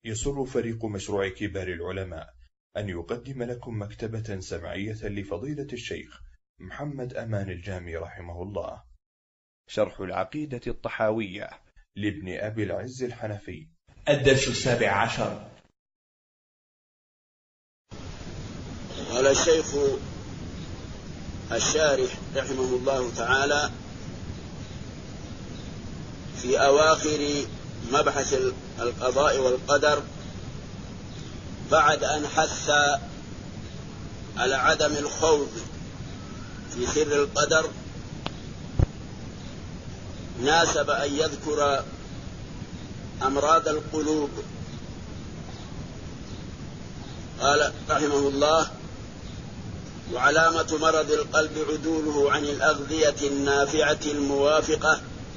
يسر فريق مشروع كبار العلماء أن يقدم لكم مكتبة سمعية لفضيلة الشيخ محمد أمان الجامي رحمه الله، شرح العقيدة الطحاوية لابن أبي العز الحنفي، الدرس 17. قال الشيخ الشارح رحمه الله تعالى في أواخر مبحث القضاء والقدر، بعد أن حث على عدم الخوض في سر القدر، ناسب أن يذكر أمراض القلوب. قال رحمه الله: وعلامة مرض القلب عدوله عن الأغذية النافعة الموافقة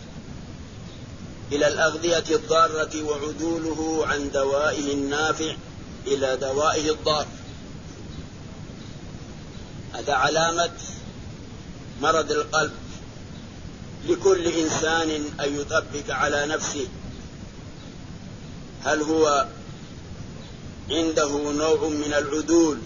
إلى الأغذية الضارة، وعدوله عن دوائه النافع إلى دوائه الضار. هذا علامة مرض القلب. لكل إنسان أن يطبق على نفسه هل هو عنده نوع من العدول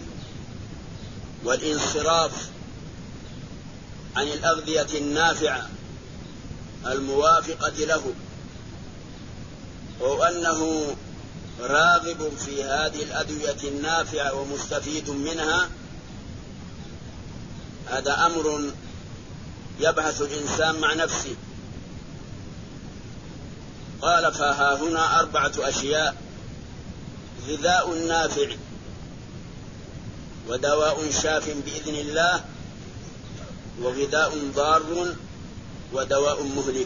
والانصراف عن الأغذية النافعة الموافقة له، أو أنه راغب في هذه الأدوية النافعة ومستفيد منها. هذا أمر يبحث الإنسان مع نفسه. قال: فها هنا 4 أشياء: غذاء نافع، ودواء شاف بإذن الله، وغذاء ضار، ودواء مهلك.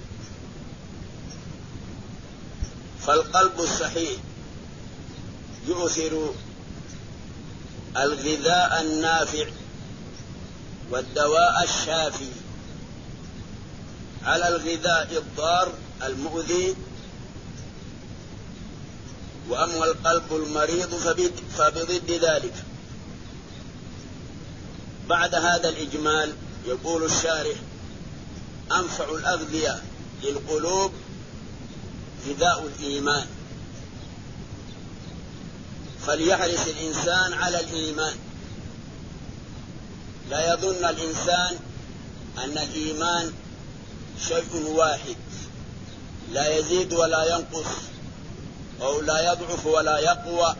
فالقلب الصحيح يؤثر الغذاء النافع والدواء الشافي على الغذاء الضار المؤذي. وأما القلب المريض فبضد ذلك. بعد هذا الإجمال يقول الشارح: أنفع الأغذية للقلوب غذاء الإيمان، فليحرص الإنسان على الإيمان. لا يظن الإنسان أن الإيمان شيء واحد لا يزيد ولا ينقص، أو لا يضعف ولا يقوى.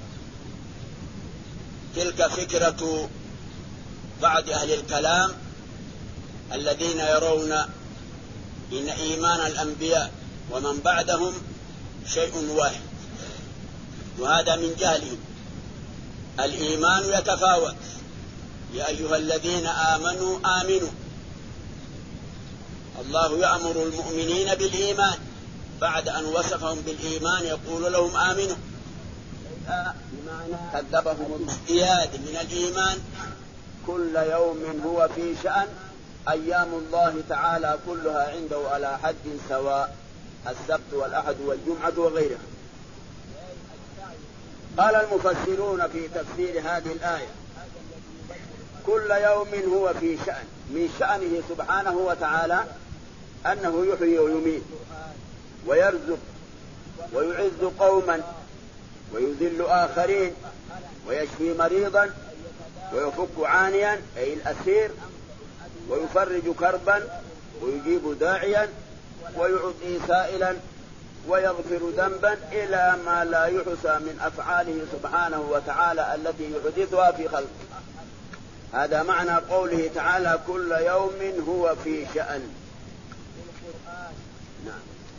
تلك فكرة بعض أهل الكلام الذين يرون إن إيمان الأنبياء ومن بعدهم شيء واحد، وهذا من جهلهم. الإيمان يتفاوت. يا أيها الذين آمنوا آمنوا. الله يأمر المؤمنين بالإيمان، بعد أن وصفهم بالإيمان يقول لهم آمنوا. كذبهم ازدياد من الإيمان. كل يوم هو في شأن، أيام الله تعالى كلها عنده على حد سواء، السبت والأحد والجمعة وغيرها. قال المفسرون في تفسير هذه الآية: كل يوم هو في شأن. من شأنه سبحانه وتعالى أنه يحيي ويميت ويرزق ويعز قوما ويذل آخرين، ويشفي مريضا ويفك عانيا أي الأسير، ويفرج كربا ويجيب داعيا، ويعطي سائلا، ويغفر ذنبا، إلى ما لا يحصى من أفعاله سبحانه وتعالى التي يحدثها في خلقه. هذا معنى قوله تعالى: كل يوم هو في شأن. نعم.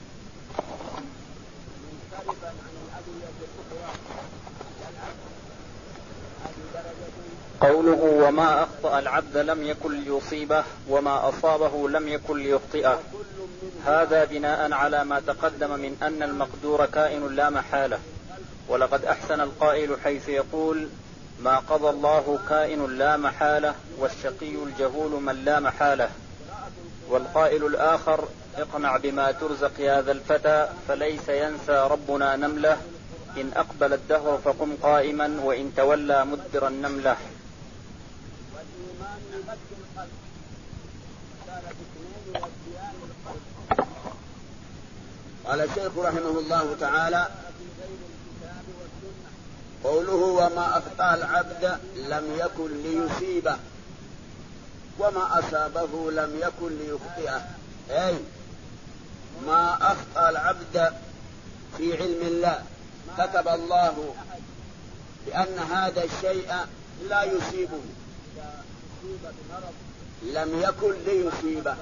قوله: وما أخطأ العبد لم يكن ليصيبه، وما أصابه لم يكن ليخطئه، هذا بناء على ما تقدم من أن المقدور كائن لا محالة. ولقد أحسن القائل حيث يقول: ما قضى الله كائن لا محالة، والشقي الجهول من لا محالة. والقائل الآخر: اقنع بما ترزق يا ذا الفتى، فليس ينسى ربنا نملة، إن أقبل الدهر فقم قائما، وإن تولى مدبر النملة. قال الشيخ رحمه الله تعالى: قوله وما أخطأ العبد لم يكن ليصيبه وما أصابه لم يكن ليخطئه، أي ما أخطأ العبد في علم الله كتب الله بأن هذا الشيء لا يصيبه لم يكن ليصيبه،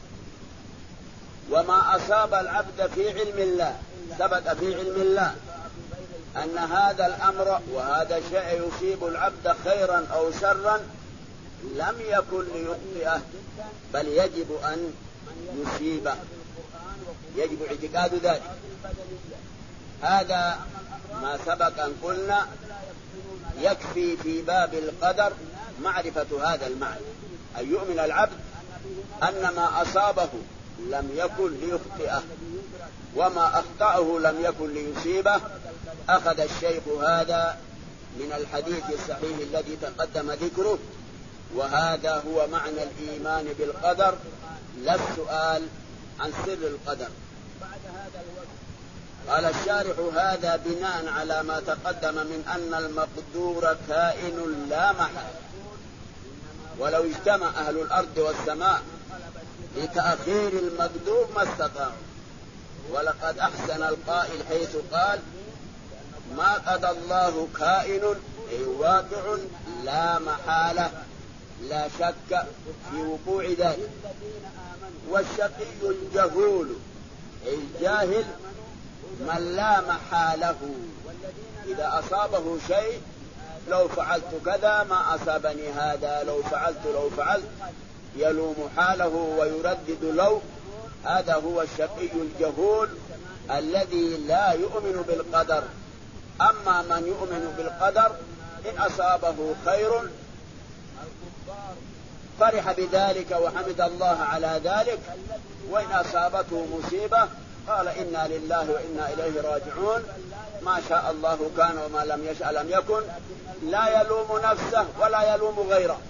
وما أصاب العبد في علم الله ثبت في علم الله أن هذا الأمر وهذا الشيء يصيب العبد خيرا أو شرا لم يكن ليخطئه، بل يجب أن يصيبه، يجب اعتقاد ذلك. هذا ما سبق أن قلنا يكفي في باب القدر معرفة هذا المعنى، أن يؤمن العبد أن ما أصابه لم يكن ليخطئه وما أخطأه لم يكن ليصيبه. أخذ الشيخ هذا من الحديث الصحيح الذي تقدم ذكره، وهذا هو معنى الإيمان بالقدر، لا السؤال عن سر القدر. قال الشارح هذا بناء على ما تقدم من أن المقدور كائن لا محالة، ولو اجتمع أهل الأرض والسماء لتأخير المقدور ما استطاعوا. ولقد أحسن القائل حيث قال ما قضى الله كائن أي واقع لا محالة، لا شك في وقوع ذلك. والشقي الجهول أي الجاهل من لا محاله، إذا أصابه شيء لو فعلت كذا ما أصابني هذا، لو فعلت يلوم حاله ويردد لو. هذا هو الشقي الجهول الذي لا يؤمن بالقدر. أما من يؤمن بالقدر إن أصابه خير فرح بذلك وحمد الله على ذلك، وإن أصابته مصيبة قال إنا لله وإنا إليه راجعون، ما شاء الله كان وما لم يشأ لم يكن، لا يلوم نفسه ولا يلوم غيره.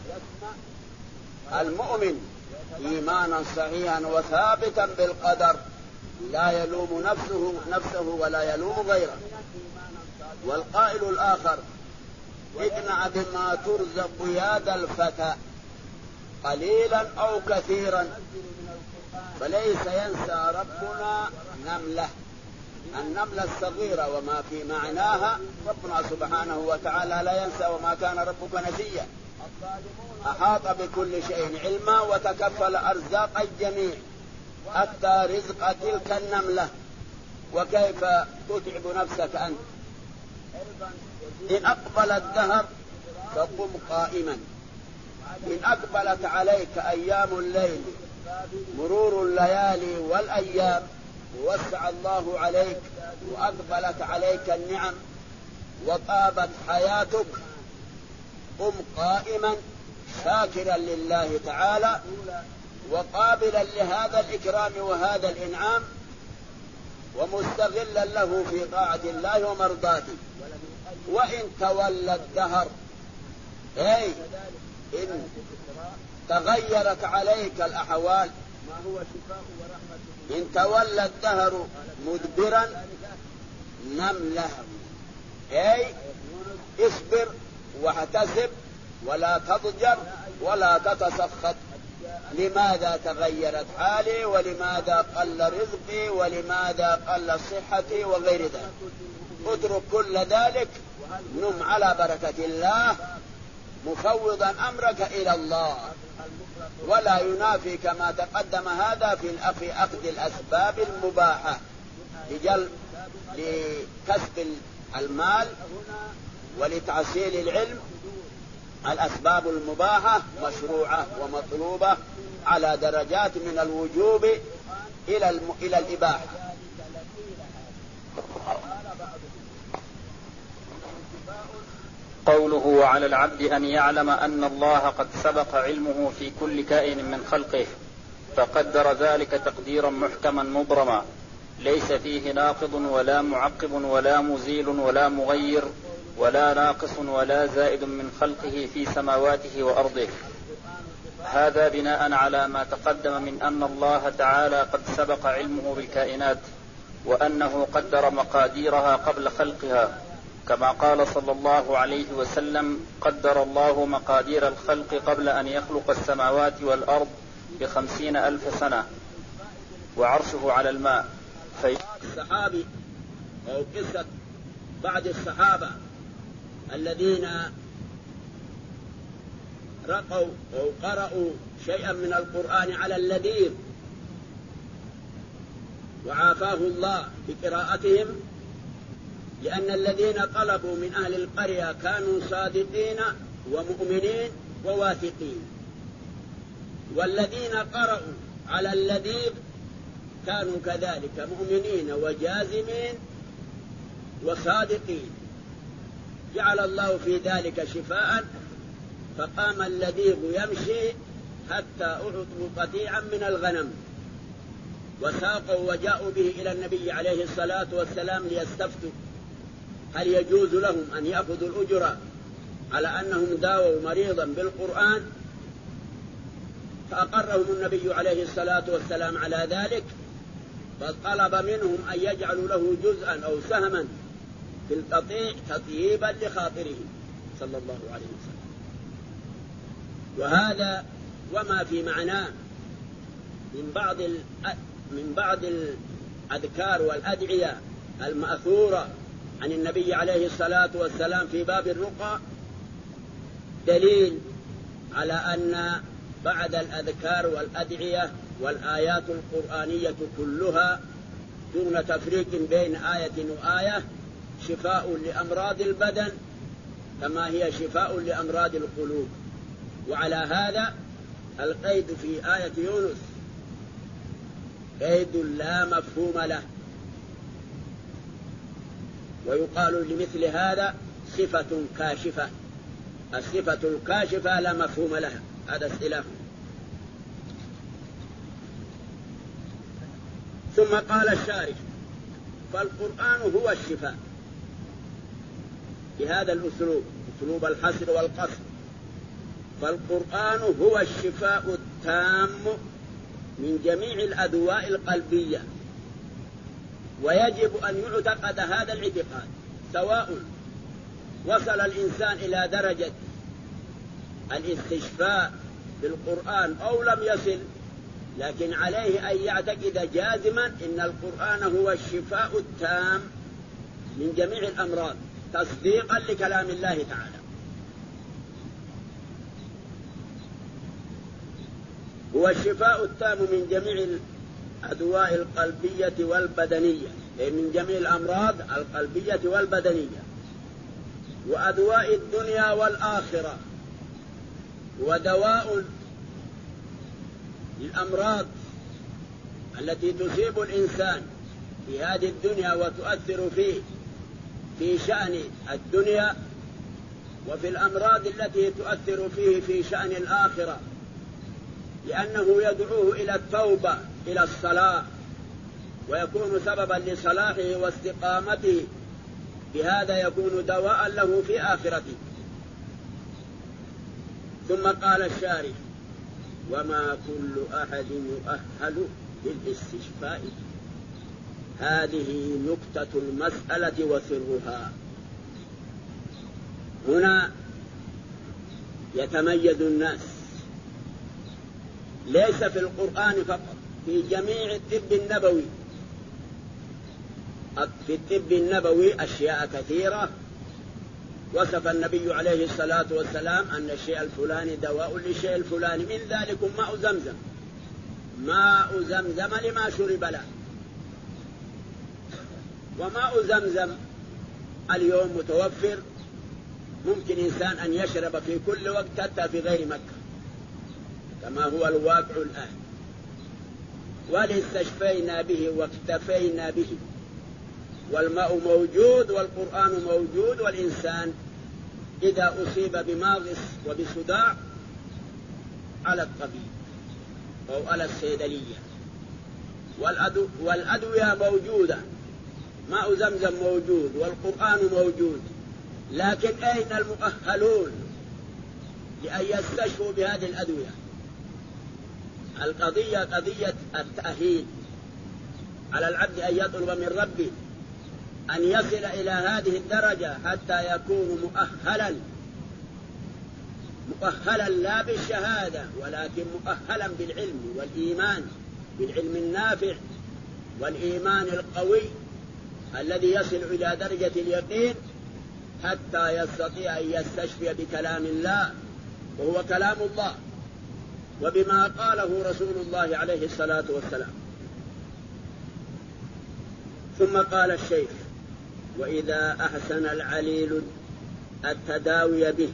المؤمن إيمانا صحيحا وثابتا بالقدر لا يلوم نفسه ولا يلوم غيره. والقائل الآخر اقنع بما ترزق يد الفتى قليلا أو كثيرا، فليس ينسى ربنا نملة، النملة الصغيرة وما في معناها. ربنا سبحانه وتعالى لا ينسى وما كان ربك نسيا، أحاط بكل شيء علما وتكفل أرزاق الجميع حتى رزق تلك النملة. وكيف تتعب نفسك أنت؟ إن أقبل الدهر فقم قائما، إن أقبلت عليك أيام الليل مرور الليالي والأيام ووسع الله عليك وأقبلت عليك النعم وطابت حياتك، قم قائما شاكرا لله تعالى وقابلا لهذا الإكرام وهذا الإنعام ومستغلا له في طاعة الله ومرضاته. وإن تولى الدهر أي إن تغيرت عليك الأحوال، إن تولى الدهر مدبرا نم له، أي اصبر واحتسب ولا تضجر ولا تتسخط. لماذا تغيرت حالي ولماذا قل رزقي ولماذا قل صحتي وغير ذلك؟ اترك كل ذلك، نم على بركة الله مفوضا أمرك إلى الله. ولا ينافي كما تقدم هذا في أخذ الأسباب المباحة لكسب المال ولتحصيل العلم. الأسباب المباحة مشروعة ومطلوبة على درجات من الوجوب إلى الإباحة. قوله وعلى العبد أن يعلم أن الله قد سبق علمه في كل كائن من خلقه، فقدر ذلك تقديرا محكما مبرما ليس فيه ناقض ولا معقب ولا مزيل ولا مغير ولا ناقص ولا زائد من خلقه في سماواته وأرضه. هذا بناء على ما تقدم من أن الله تعالى قد سبق علمه بالكائنات وأنه قدر مقاديرها قبل خلقها، كما قال صلى الله عليه وسلم: قدر الله مقادير الخلق قبل أن يخلق السماوات والأرض ب50,000 سنة، وعرشه على الماء. الصحابي أو قصة بعض الصحابة الذين رقوا أو قرأوا شيئا من القرآن على اللذيذ وعافاه الله بقراءتهم، لأن الذين طلبوا من أهل القرية كانوا صادقين ومؤمنين وواثقين، والذين قرأوا على اللذيذ كانوا كذلك مؤمنين وجازمين وصادقين. جعل الله في ذلك شفاء، فقام اللذيذ يمشي حتى أعطوا قطيعا من الغنم وساقوا وجاءوا به إلى النبي عليه الصلاة والسلام ليستفتوا هل يجوز لهم أن يأخذوا الأجرة على أنهم داووا مريضا بالقرآن، فأقرهم النبي عليه الصلاة والسلام على ذلك، فطلب منهم أن يجعلوا له جزءا أو سهما في القطيع تطييبا لخاطره صلى الله عليه وسلم. وهذا وما في معناه من بعض الأذكار والأدعية المأثورة عن النبي عليه الصلاة والسلام في باب الرقى دليل على أن بعد الأذكار والأدعية والآيات القرآنية كلها دون تفريق بين آية وآية شفاء لأمراض البدن كما هي شفاء لأمراض القلوب. وعلى هذا القيد في آية يونس قيد لا مفهوم له، ويقال لمثل هذا صفة كاشفة. الصفة الكاشفة لا مفهوم لها، هذا اصطلاح. ثم قال الشارح: فالقرآن هو الشفاء، بهذا الأسلوب، أسلوب الحصر والقصر. فالقرآن هو الشفاء التام من جميع الأدواء القلبية، ويجب أن يعتقد هذا الاعتقاد سواء وصل الإنسان إلى درجة الاستشفاء بالقرآن أو لم يصل، لكن عليه أن يعتقد جازما إن القرآن هو الشفاء التام من جميع الأمراض تصديقا لكلام الله تعالى. هو الشفاء التام من جميع الأدواء القلبية والبدنية، أي من جميع الأمراض القلبية والبدنية وأدواء الدنيا والآخرة، ودواء الأمراض التي تصيب الإنسان في هذه الدنيا وتؤثر فيه في شأن الدنيا، وفي الأمراض التي تؤثر فيه في شأن الآخرة، لأنه يدعوه إلى التوبة إلى الصلاة ويكون سببا لصلاحه واستقامته، بهذا يكون دواء له في آخرته. ثم قال الشارح: وما كل أحد يؤهل للاستشفاء. هذه نكتة المسألة وسرها. هنا يتميز الناس ليس في القرآن فقط، في جميع الطب النبوي. في الطب النبوي أشياء كثيرة وصف النبي عليه الصلاة والسلام أن الشيء الفلاني دواء للشيء الفلاني، من ذلك ماء زمزم. ماء زمزم لما شرب له. وماء زمزم اليوم متوفر، ممكن إنسان أن يشرب في كل وقت حتى في غير مكة كما هو الواقع الآن، ولاستشفينا به واكتفينا به. والماء موجود والقرآن موجود، والإنسان إذا أصيب بماغص وبصداع على الطبيب أو على الصيدلية. والأدوية موجودة، ماء زمزم موجود والقرآن موجود، لكن أين المؤهلون لأن يستشفوا بهذه الأدوية؟ القضية قضية التأهيل. على العبد أن يطلب من ربه أن يصل إلى هذه الدرجة حتى يكون مؤهلا لا بالشهادة ولكن مؤهلا بالعلم والإيمان، بالعلم النافع والإيمان القوي الذي يصل إلى درجة اليقين حتى يستطيع أن يستشفي بكلام الله وهو كلام الله وبما قاله رسول الله عليه الصلاة والسلام. ثم قال الشيخ: وإذا أحسن العليل التداوي به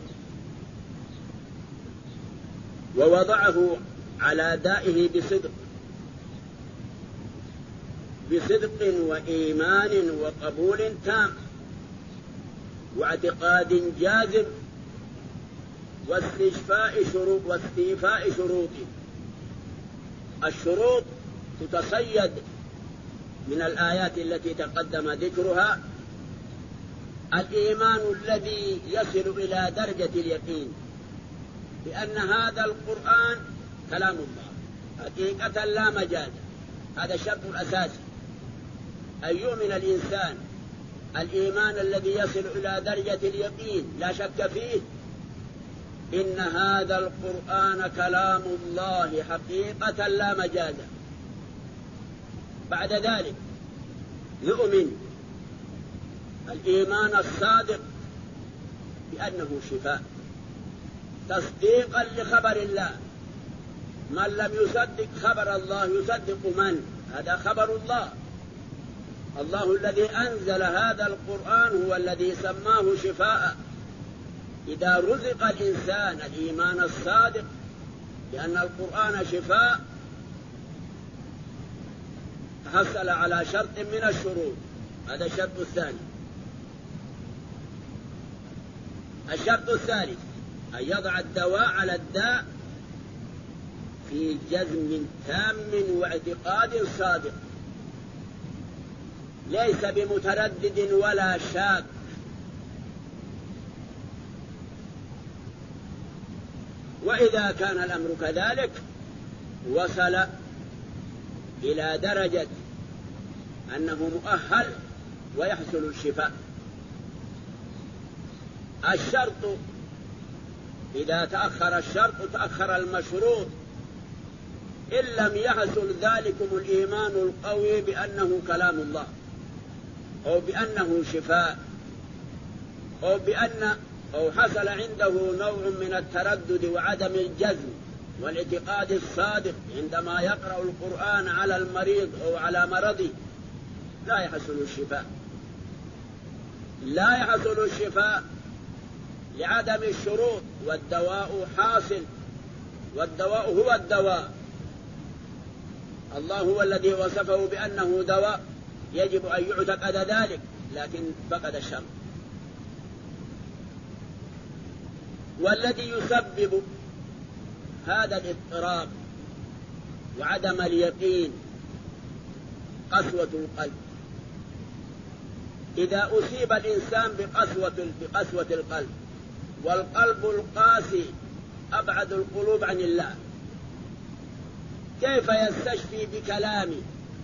ووضعه على دائه بصدق وإيمان وقبول تام واعتقاد جازم واستيفاء شروطه. الشروط تتصيد من الآيات التي تقدم ذكرها: الإيمان الذي يصل إلى درجة اليقين بأن هذا القرآن كلام الله حقيقة لا مجاز، هذا الشرط الأساسي، أن يؤمن الإنسان الإيمان الذي يصل إلى درجة اليقين لا شك فيه إن هذا القرآن كلام الله حقيقة لا مجاز. بعد ذلك يؤمن الإيمان الصادق بأنه شفاء تصديقا لخبر الله. من لم يصدق خبر الله يصدق من؟ هذا خبر الله. الله الذي أنزل هذا القرآن هو الذي سماه شفاء. إذا رزق الإنسان الإيمان الصادق بأن القرآن شفاء حصل على شرط من الشروط. هذا الشرط الثاني. الشرط الثالث أن يضع الدواء على الداء في جزم تام واعتقاد صادق، ليس بمتردد ولا شاك. وإذا كان الأمر كذلك وصل إلى درجة أنه مؤهل ويحصل الشفاء. الشرط إذا تأخر الشرط تأخر المشروط. إن لم يحصل ذلكم الإيمان القوي بأنه كلام الله أو بأنه شفاء أو حصل عنده نوع من التردد وعدم الجزم والاعتقاد الصادق عندما يقرأ القرآن على المريض أو على مرضه لا يحصل الشفاء. لا يحصل الشفاء لعدم الشروط، والدواء حاصل، والدواء هو الدواء. الله هو الذي وصفه بأنه دواء، يجب أن يعتقد ذلك، لكن فقد الشرط. والذي يسبب هذا الاضطراب وعدم اليقين قسوة القلب. إذا أصيب الإنسان بقسوة القلب، والقلب القاسي أبعد القلوب عن الله، كيف يستشفي بكلامه؟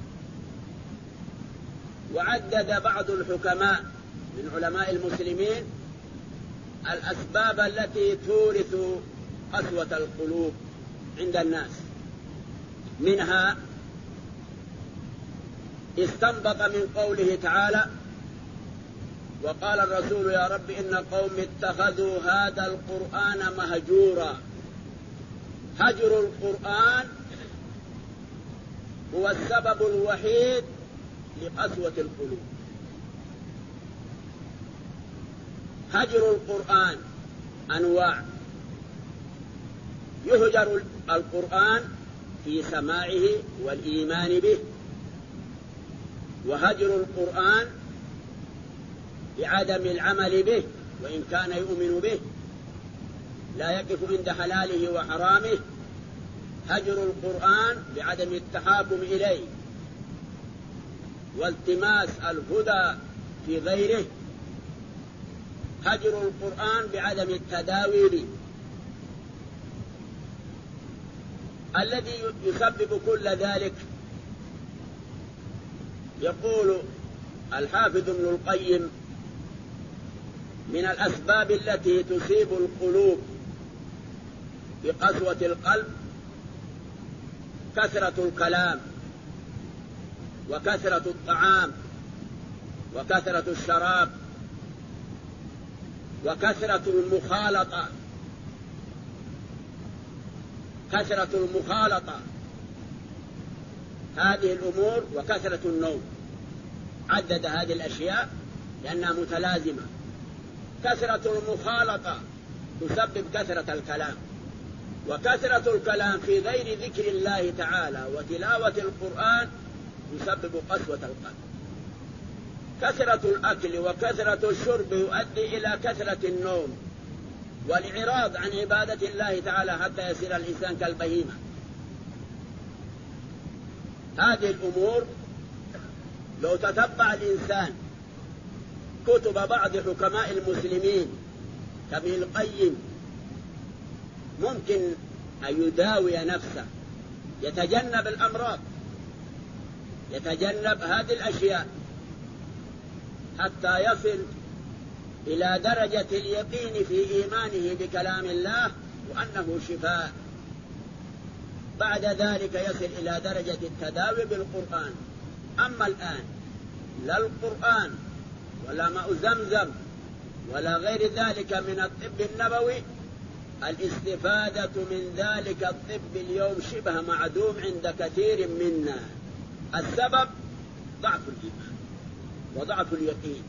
وعدد بعض الحكماء من علماء المسلمين الأسباب التي تورث قسوة القلوب عند الناس. منها استنبط من قوله تعالى: وقال الرسول يا رب إن قوم اتخذوا هذا القرآن مهجورا. هجر القرآن هو السبب الوحيد لقسوة القلوب. هجر القرآن أنواع: يهجر القرآن في سماعه والإيمان به، وهجر القرآن بعدم العمل به وإن كان يؤمن به، لا يقف عند حلاله وحرامه. هجر القرآن بعدم التحاكم إليه والتماس الهدى في غيره. هجر القرآن بعدم التداوي به. الذي يسبب كل ذلك يقول الحافظ ابن القيم: من الأسباب التي تصيب القلوب بقسوة القلب كثرة الكلام، وكثرة الطعام، وكثرة الشراب، وكثرة المخالطة. كثرة المخالطة هذه الأمور، وكثرة النوم. عدد هذه الأشياء لأنها متلازمة. كثرة المخالطة تسبب كثرة الكلام، وكثرة الكلام في غير ذكر الله تعالى وتلاوة القرآن يسبب قسوة القلب. كثرة الأكل وكثرة الشرب يؤدي إلى كثرة النوم والإعراض عن عبادة الله تعالى حتى يصير الإنسان كالبهيمة. هذه الأمور لو تتبع الإنسان كتب بعض حكماء المسلمين كابن القيم ممكن أن يداوي نفسه، يتجنب الأمراض، يتجنب هذه الأشياء حتى يصل إلى درجة اليقين في إيمانه بكلام الله وأنه شفاء. بعد ذلك يصل إلى درجة التداوي بالقرآن. أما الآن لا القرآن ولا ماء زمزم ولا غير ذلك من الطب النبوي، الاستفادة من ذلك الطب اليوم شبه معدوم عند كثير منا. السبب ضعف الإيمان وضعف اليقين.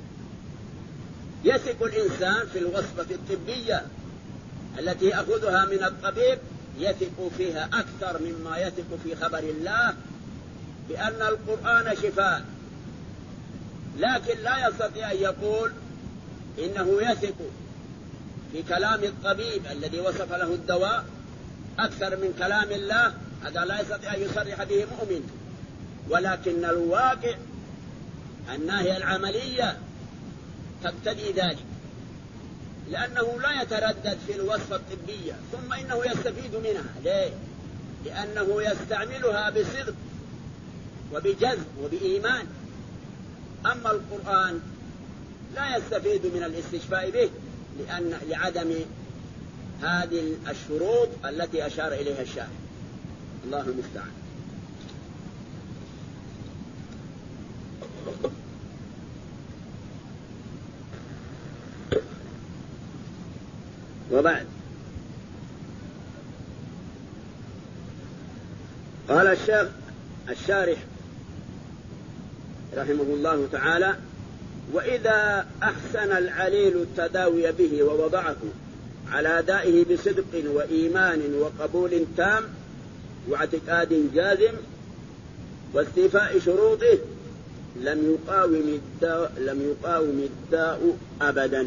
يثق الإنسان في الوصفة الطبية التي يأخذها من الطبيب، يثق فيها أكثر مما يثق في خبر الله بأن القرآن شفاء، لكن لا يستطيع أن يقول إنه يثق في كلام الطبيب الذي وصف له الدواء أكثر من كلام الله. هذا لا يستطيع أن يصرح به مؤمن، ولكن الواقع الناهية العملية تقتضي ذلك، لأنه لا يتردد في الوصفة الطبية، ثم إنه يستفيد منها. ليه؟ لأنه يستعملها بصدق وبجذب وبإيمان. أما القرآن لا يستفيد من الاستشفاء به لعدم هذه الشروط التي أشار إليها الشارع. الله المستعان. وبعد قال الشيخ الشارح رحمه الله تعالى: وإذا أحسن العليل التداوي به ووضعه على دائه بصدق وإيمان وقبول تام واعتقاد جازم واستيفاء شروطه لم يقاوم الداء أبدا.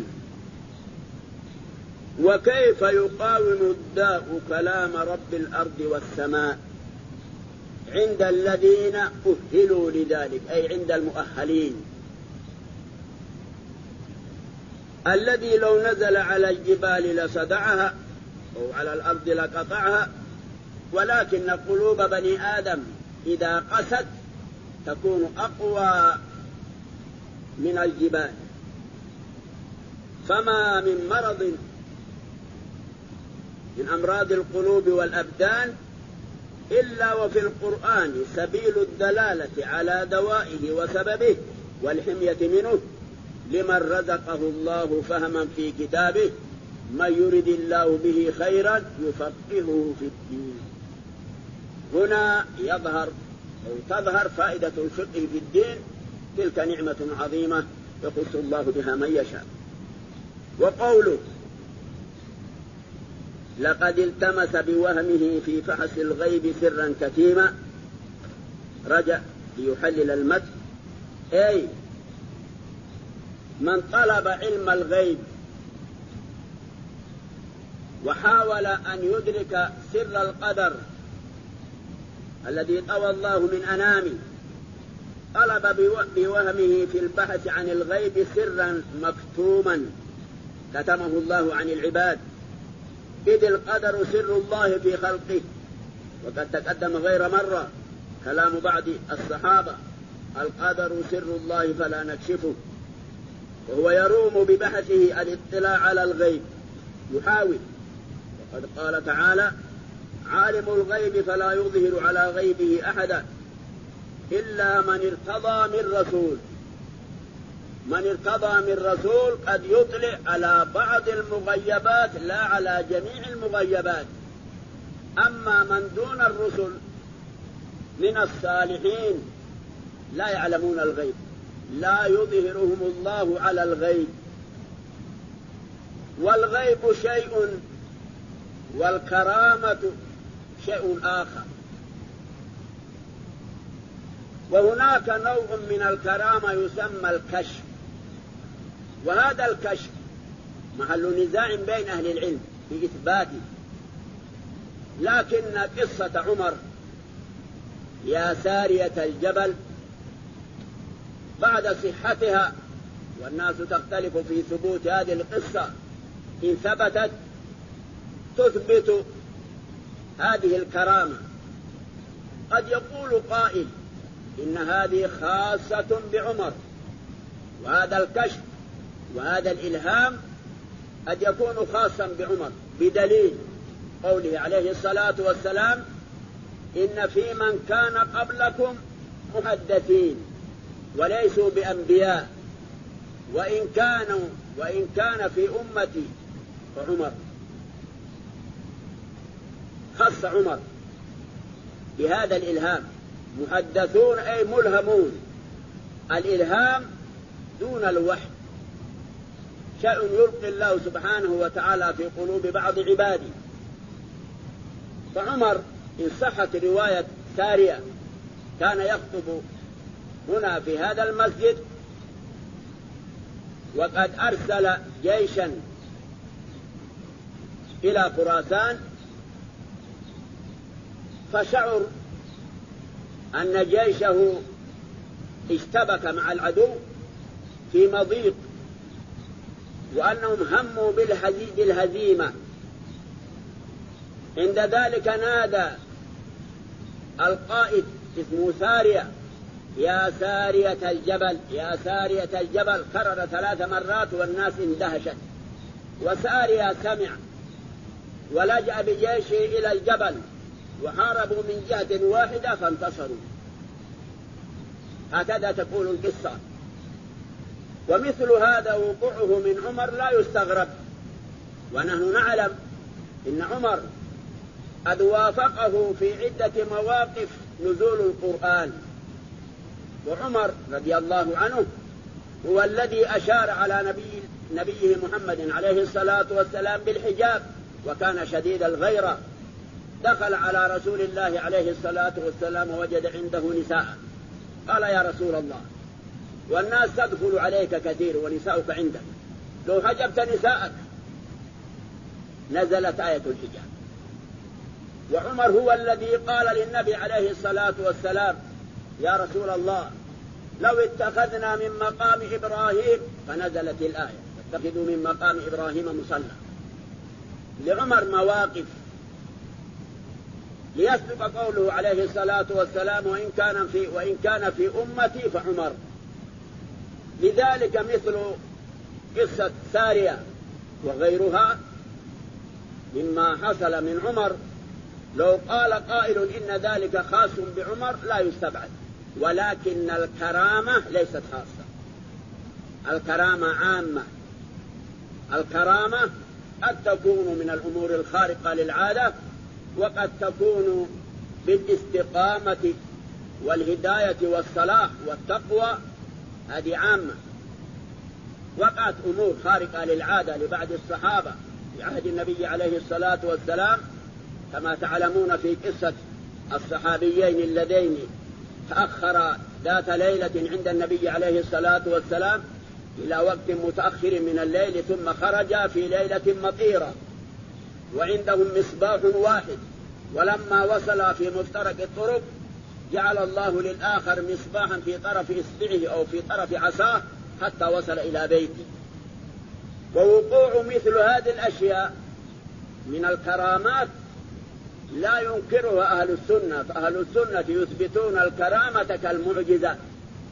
وكيف يقاوم الداء كلام رب الأرض والسماء عند الذين أهلوا لذلك، أي عند المؤهلين، الذي لو نزل على الجبال لصدعها أو على الأرض لقطعها، ولكن قلوب بني آدم إذا قست تكون أقوى من الجبال. فما من مرض من أمراض القلوب والأبدان إلا وفي القرآن سبيل الدلالة على دوائه وسببه والحمية منه لمن رزقه الله فهما في كتابه: من يرد الله به خيرا يفقهه في الدين. هنا تظهر فائدة الفقه في الدين، تلك نعمة عظيمة يخص الله بها من يشاء. وقوله: لقد التمس بوهمه في فحص الغيب سرا كتيما، رجع ليحلل المتن، أي من طلب علم الغيب وحاول أن يدرك سر القدر الذي طوى الله من أنامه، طلب بوهمه في البحث عن الغيب سرا مكتوما كتمه الله عن العباد، إذ القدر سر الله في خلقه. وقد تقدم غير مرة كلام بعض الصحابة القدر سر الله فلا نكشفه، وهو يروم ببحثه الاطلاع على الغيب، يحاول. وقد قال تعالى: عالم الغيب فلا يظهر على غيبه أحدا إلا من ارتضى من رسول. من ارتضى من رسول قد يطلع على بعض المغيبات لا على جميع المغيبات. أما من دون الرسل من الصالحين لا يعلمون الغيب، لا يظهرهم الله على الغيب. والغيب شيء والكرامة شيء آخر. وهناك نوع من الكرامة يسمى الكشف، وهذا الكشف محل نزاع بين أهل العلم في إثباته. لكن قصة عمر يا سارية الجبل بعد صحتها، والناس تختلف في ثبوت هذه القصة، إن ثبتت تثبت هذه الكرامة. قد يقول قائل إن هذه خاصة بعمر، وهذا الكشف وهذا الإلهام قد يكون خاصا بعمر، بدليل قوله عليه الصلاة والسلام: إن في من كان قبلكم محدثين وليسوا بأنبياء، وإن كان في أمتي فعمر. خص عمر بهذا الإلهام. محدثون أي ملهمون. الإلهام دون الوحي، شيء يلقي الله سبحانه وتعالى في قلوب بعض عباده. فعمر إن صحت رواية سارية كان يخطب هنا في هذا المسجد، وقد أرسل جيشا إلى خراسان، فشعر أن جيشه اشتبك مع العدو في مضيق، وأنهم هموا بالهزيمة. عند ذلك نادى القائد اسمه سارية: يا سارية الجبل، يا سارية الجبل، كرر 3 مرات والناس اندهشت. وسارية سمع ولجأ بجيشه إلى الجبل، وحاربوا من جهة واحدة فانتصروا. هكذا تقول القصة. ومثل هذا وقوعه من عمر لا يستغرب، ونحن نعلم إن عمر قد وافقه في عدة مواقف نزول القرآن. وعمر رضي الله عنه هو الذي أشار على نبيه محمد عليه الصلاة والسلام بالحجاب، وكان شديد الغيرة. دخل على رسول الله عليه الصلاة والسلام ووجد عنده نساء، قال: يا رسول الله، والناس تدخل عليك كثير ونساؤك عندك، لو حجبت نساءك. نزلت آية الحجاب. وعمر هو الذي قال للنبي عليه الصلاة والسلام: يا رسول الله، لو اتخذنا من مقام إبراهيم، فنزلت الآية: اتخذوا من مقام إبراهيم مصلى. لعمر مواقف ليصدق قوله عليه الصلاة والسلام: وإن كان في أمتي فعمر. لذلك مثل قصة سارية وغيرها مما حصل من عمر، لو قال قائل إن ذلك خاص بعمر لا يستبعد، ولكن الكرامة ليست خاصة، الكرامة عامة. الكرامة قد تكون من الأمور الخارقة للعادة، وقد تكون بالاستقامة والهداية والصلاح والتقوى، هذه عامة. وقعت أمور خارقة للعادة لبعض الصحابة في عهد النبي عليه الصلاة والسلام، كما تعلمون في قصة الصحابيين اللذين تأخر ذات ليلة عند النبي عليه الصلاة والسلام إلى وقت متأخر من الليل، ثم خرجا في ليلة مطيرة وعندهم مصباح واحد، ولما وصل في مفترق الطرق جعل الله للآخر مصباحا في طرف إصبعه أو في طرف عصاه حتى وصل إلى بيته. ووقوع مثل هذه الأشياء من الكرامات لا ينكرها أهل السنة، فأهل السنة يثبتون الكرامة كالمعجزة،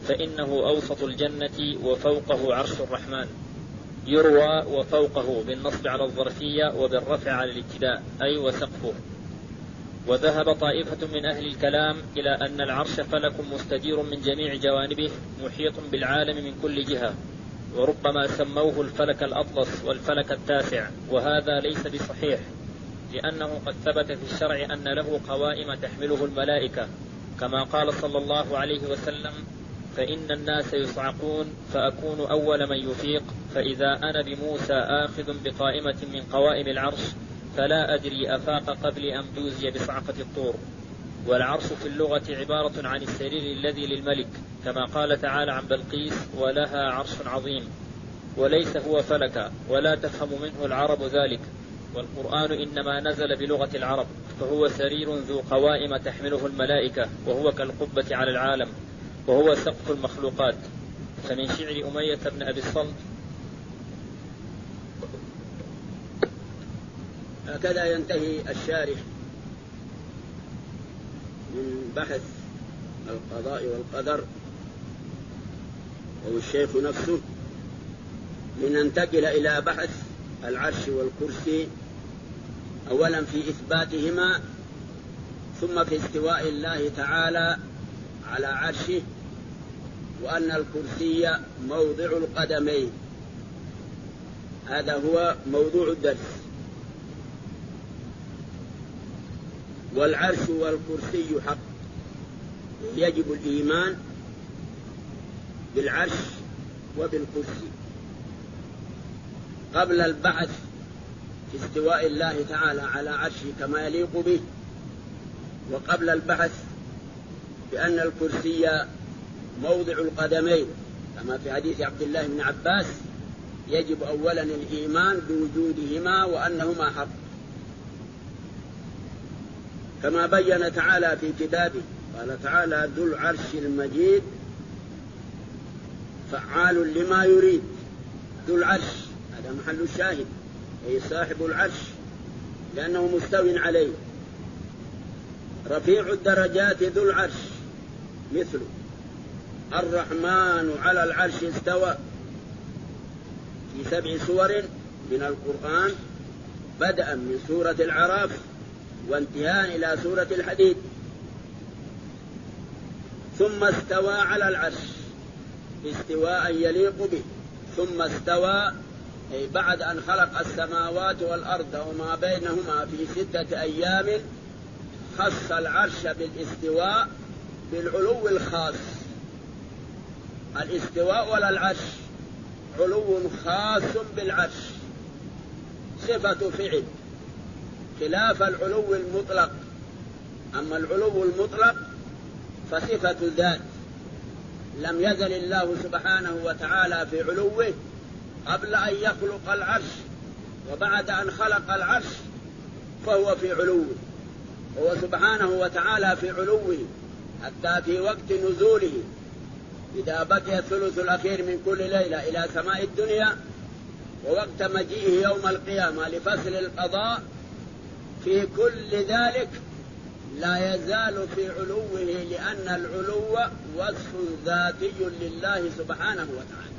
فإنه أوسط الجنة وفوقه عرش الرحمن. يروى وفوقه بالنصب على الظرفية وبالرفع على الابتداء أي وسقفه. وذهب طائفة من أهل الكلام إلى أن العرش فلك مستدير من جميع جوانبه محيط بالعالم من كل جهة، وربما سموه الفلك الأطلس والفلك التاسع، وهذا ليس بصحيح، لأنه قد ثبت في الشرع أن له قوائم تحمله الملائكة، كما قال صلى الله عليه وسلم: فإن الناس يصعقون فأكون أول من يفيق، فإذا أنا بموسى آخذ بقائمة من قوائم العرش فلا أدري أفاق قبل أم جوزي بصعقة الطور. والعرش في اللغة عبارة عن السرير الذي للملك، كما قال تعالى عن بلقيس: ولها عرش عظيم، وليس هو فلك، ولا تفهم منه العرب ذلك، والقرآن إنما نزل بلغة العرب، فهو سرير ذو قوائم تحمله الملائكة، وهو كالقبة على العالم، وهو سقف المخلوقات. فمن شعر أمية بن أبي الصلت: هكذا ينتهي الشارح من بحث القضاء والقدر، أو الشيخ نفسه، لننتقل إلى بحث العرش والكرسي، أولا في إثباتهما، ثم في استواء الله تعالى على عرشه، وأن الكرسي موضع القدمين. هذا هو موضوع الدرس. والعرش والكرسي حق، يجب الإيمان بالعرش وبالكرسي قبل البحث في استواء الله تعالى على عرشه كما يليق به، وقبل البحث بأن الكرسي موضع القدمين كما في حديث عبد الله بن عباس، يجب أولا الإيمان بوجودهما وأنهما حق، كما بين تعالى في كتابه. قال تعالى: ذو العرش المجيد فعال لما يريد. ذو العرش هذا محل الشاهد، أي صاحب العرش، لأنه مستو عليه. رفيع الدرجات ذو العرش مثله. الرحمن على العرش استوى، في 7 سور من القرآن، بدءا من سورة الأعراف وانتهاء إلى سورة الحديد. ثم استوى على العرش استواء يليق به. ثم استوى أي بعد أن خلق السماوات والأرض وما بينهما في 6 أيام، خص العرش بالاستواء بالعلو الخاص. الاستواء ولا العرش علو خاص بالعرش، صفة فعل، خلاف العلو المطلق. أما العلو المطلق فصفة ذات، لم يزل الله سبحانه وتعالى في علوه قبل أن يخلق العرش، وبعد أن خلق العرش فهو في علوه. هو سبحانه وتعالى في علوه حتى في وقت نزوله، إذا بقي الثلث الأخير من كل ليلة إلى سماء الدنيا، ووقت مجيئه يوم القيامة لفصل القضاء، في كل ذلك لا يزال في علوه، لأن العلو وصف ذاتي لله سبحانه وتعالى.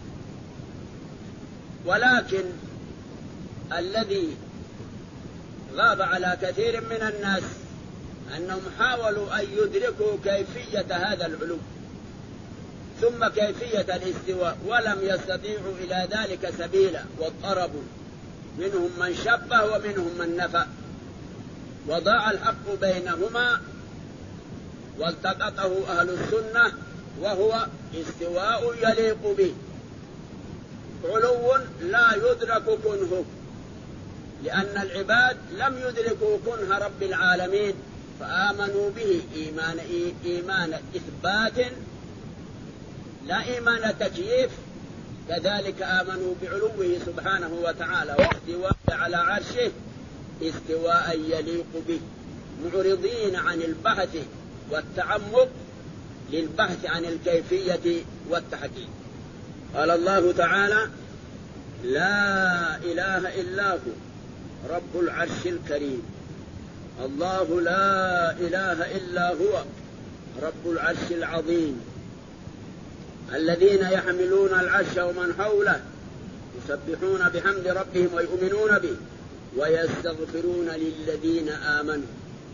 ولكن الذي غاب على كثير من الناس أنهم حاولوا أن يدركوا كيفية هذا العلو ثم كيفية الاستواء، ولم يستطيعوا إلى ذلك سبيلا، واضطربوا، منهم من شبه ومنهم من نفى، وضاع الحق بينهما، والتقطه أهل السنة، وهو استواء يليق به، علو لا يدرك كنهه، لأن العباد لم يدركوا كنه رب العالمين، فآمنوا به إيمان إثبات لا إيمان تكييف. كذلك آمنوا بعلوه سبحانه وتعالى واستواء على عرشه استواء يليق به، معرضين عن البحث والتعمق للبحث عن الكيفية والتحقيق. قال الله تعالى: لا إله إلا هو رب العرش الكريم. الله لا إله إلا هو رب العرش العظيم. الذين يحملون العرش ومن حوله يسبحون بحمد ربهم ويؤمنون به ويستغفرون للذين آمنوا.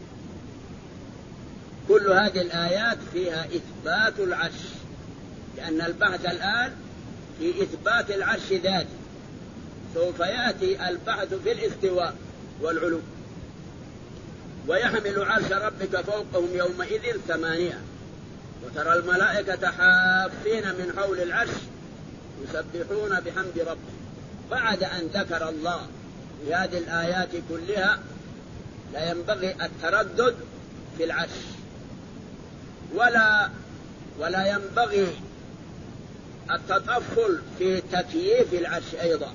كل هذه الآيات فيها إثبات العرش، لأن البحث الآن في إثبات العرش ذاته، سوف يأتي البحث في الاستواء والعلو. ويحمل عرش ربك فوقهم يومئذ 8 وترى الملائكة حافين من حول العرش يسبحون بحمد ربهم. بعد أن ذكر الله في هذه الآيات كلها لا ينبغي التردد في العرش، ولا ينبغي التطفل في تكييف العرش أيضا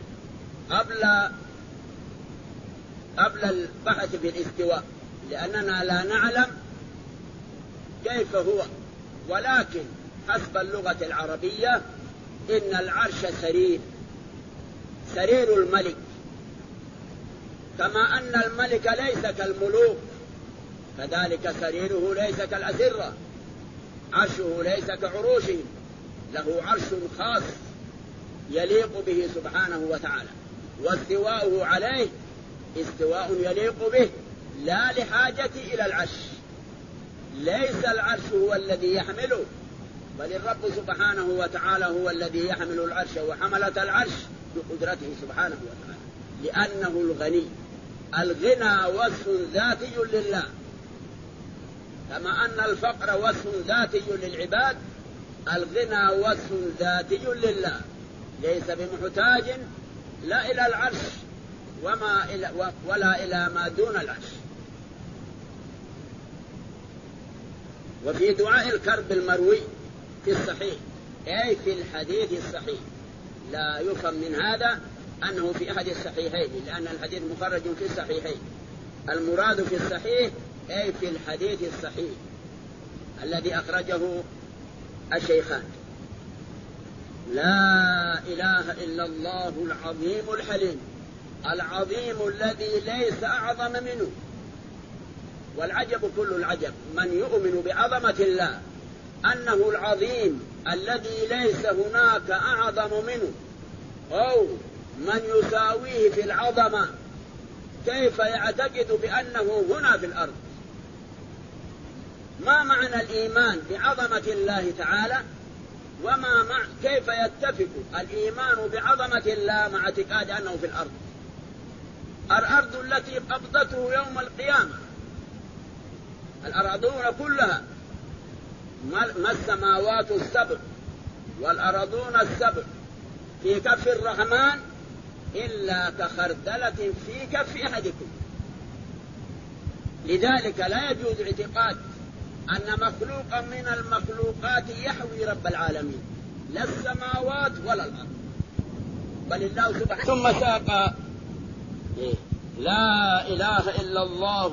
قبل البحث في الاستواء، لأننا لا نعلم كيف هو، ولكن حسب اللغة العربية إن العرش سرير الملك، كما أن الملك ليس كالملوك كذلك سريره ليس كالأسرة، عرشه ليس كعروشهم، له عرش خاص يليق به سبحانه وتعالى، واستواؤه عليه استواء يليق به لا لحاجة إلى العرش. ليس العرش هو الذي يحمله، بل الرب سبحانه وتعالى هو الذي يحمل العرش وحملة العرش بقدرته سبحانه وتعالى، لأنه الغني. الغنى وصف ذاتي لله، كما أن الفقر وصف ذاتي للعباد، الغنى وصف ذاتي لله، ليس بمحتاج لا إلى العرش ولا إلى ما دون العرش. وفي دعاء الكرب المروي في الصحيح، أي في الحديث الصحيح، لا يفهم من هذا أنه في أحد الصحيحين، لأن الحديث مخرج في الصحيحين. المراد في الصحيح أي في الحديث الصحيح الذي أخرجه الشيخان: لا إله إلا الله العظيم الحليم، العظيم الذي ليس أعظم منه. والعجب كل العجب من يؤمن بعظمة الله أنه العظيم الذي ليس هناك أعظم منه أو من يساويه في العظمة، كيف يعتقد بأنه هنا في الأرض؟ ما معنى الإيمان بعظمة الله تعالى؟ كيف يتفق الإيمان بعظمة الله مع اعتقاد أنه في الأرض؟ الأرض التي قبضته يوم القيامة، الأرضون كلها، ما السماوات السبع والأرضون السبع في كف الرحمن إلا كخردلة في كف أحدكم. لذلك لا يجوز اعتقاد أن مخلوقا من المخلوقات يحوي رب العالمين، لا السماوات ولا الأرض، بل الله سبحانه. ثم ساق لا إله إلا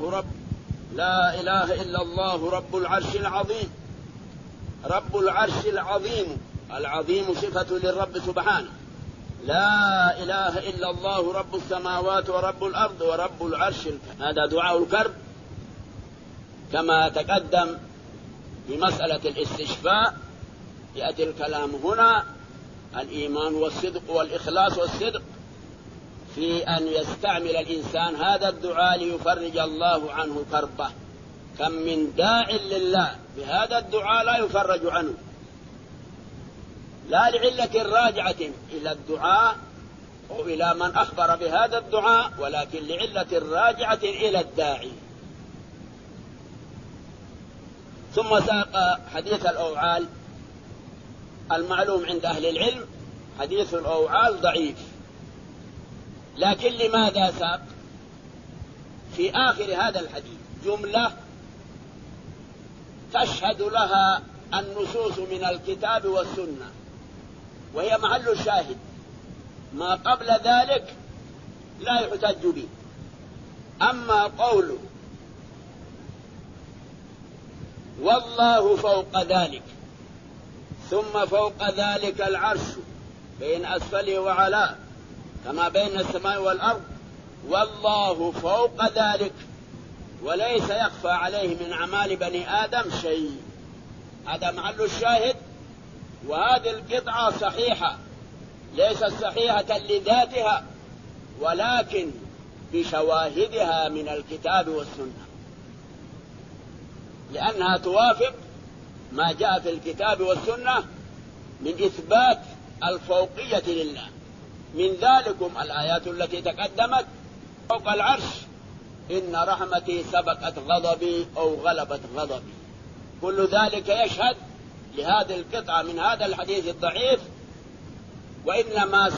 الله رب العرش العظيم. رب العرش العظيم، العظيم صفة للرب سبحانه. لا إله إلا الله رب السماوات ورب الأرض ورب العرش. هذا دعاء الكرب كما تقدم في مسألة الاستشفاء. يأتي الكلام هنا الإيمان والصدق والإخلاص والصدق في أن يستعمل الإنسان هذا الدعاء ليفرج الله عنه كربه. كم من داع لله بهذا الدعاء لا يفرج عنه، لا لعلة راجعة إلى الدعاء أو إلى من أخبر بهذا الدعاء، ولكن لعلة راجعة إلى الداعي. ثم ساق حديث الأوعال. المعلوم عند أهل العلم حديث الأوعال ضعيف، لكن لماذا ساق في آخر هذا الحديث جملة تشهد لها النصوص من الكتاب والسنة، وهي محل الشاهد. ما قبل ذلك لا يحتج به. أما قوله والله فوق ذلك، ثم فوق ذلك العرش بين أسفله وعلاه كما بين السماء والأرض، والله فوق ذلك وليس يخفى عليه من أعمال بني آدم شيء. هذا محل الشاهد وهذه القطعة صحيحة، ليست صحيحة لذاتها ولكن بشواهدها من الكتاب والسنة، لأنها توافق ما جاء في الكتاب والسنة من إثبات الفوقية لله. من ذلكم الآيات التي تقدمت فوق العرش إن رحمتي سبقت غضبي أو غلبت غضبي، كل ذلك يشهد لهذه القطعة من هذا الحديث الضعيف. وإنما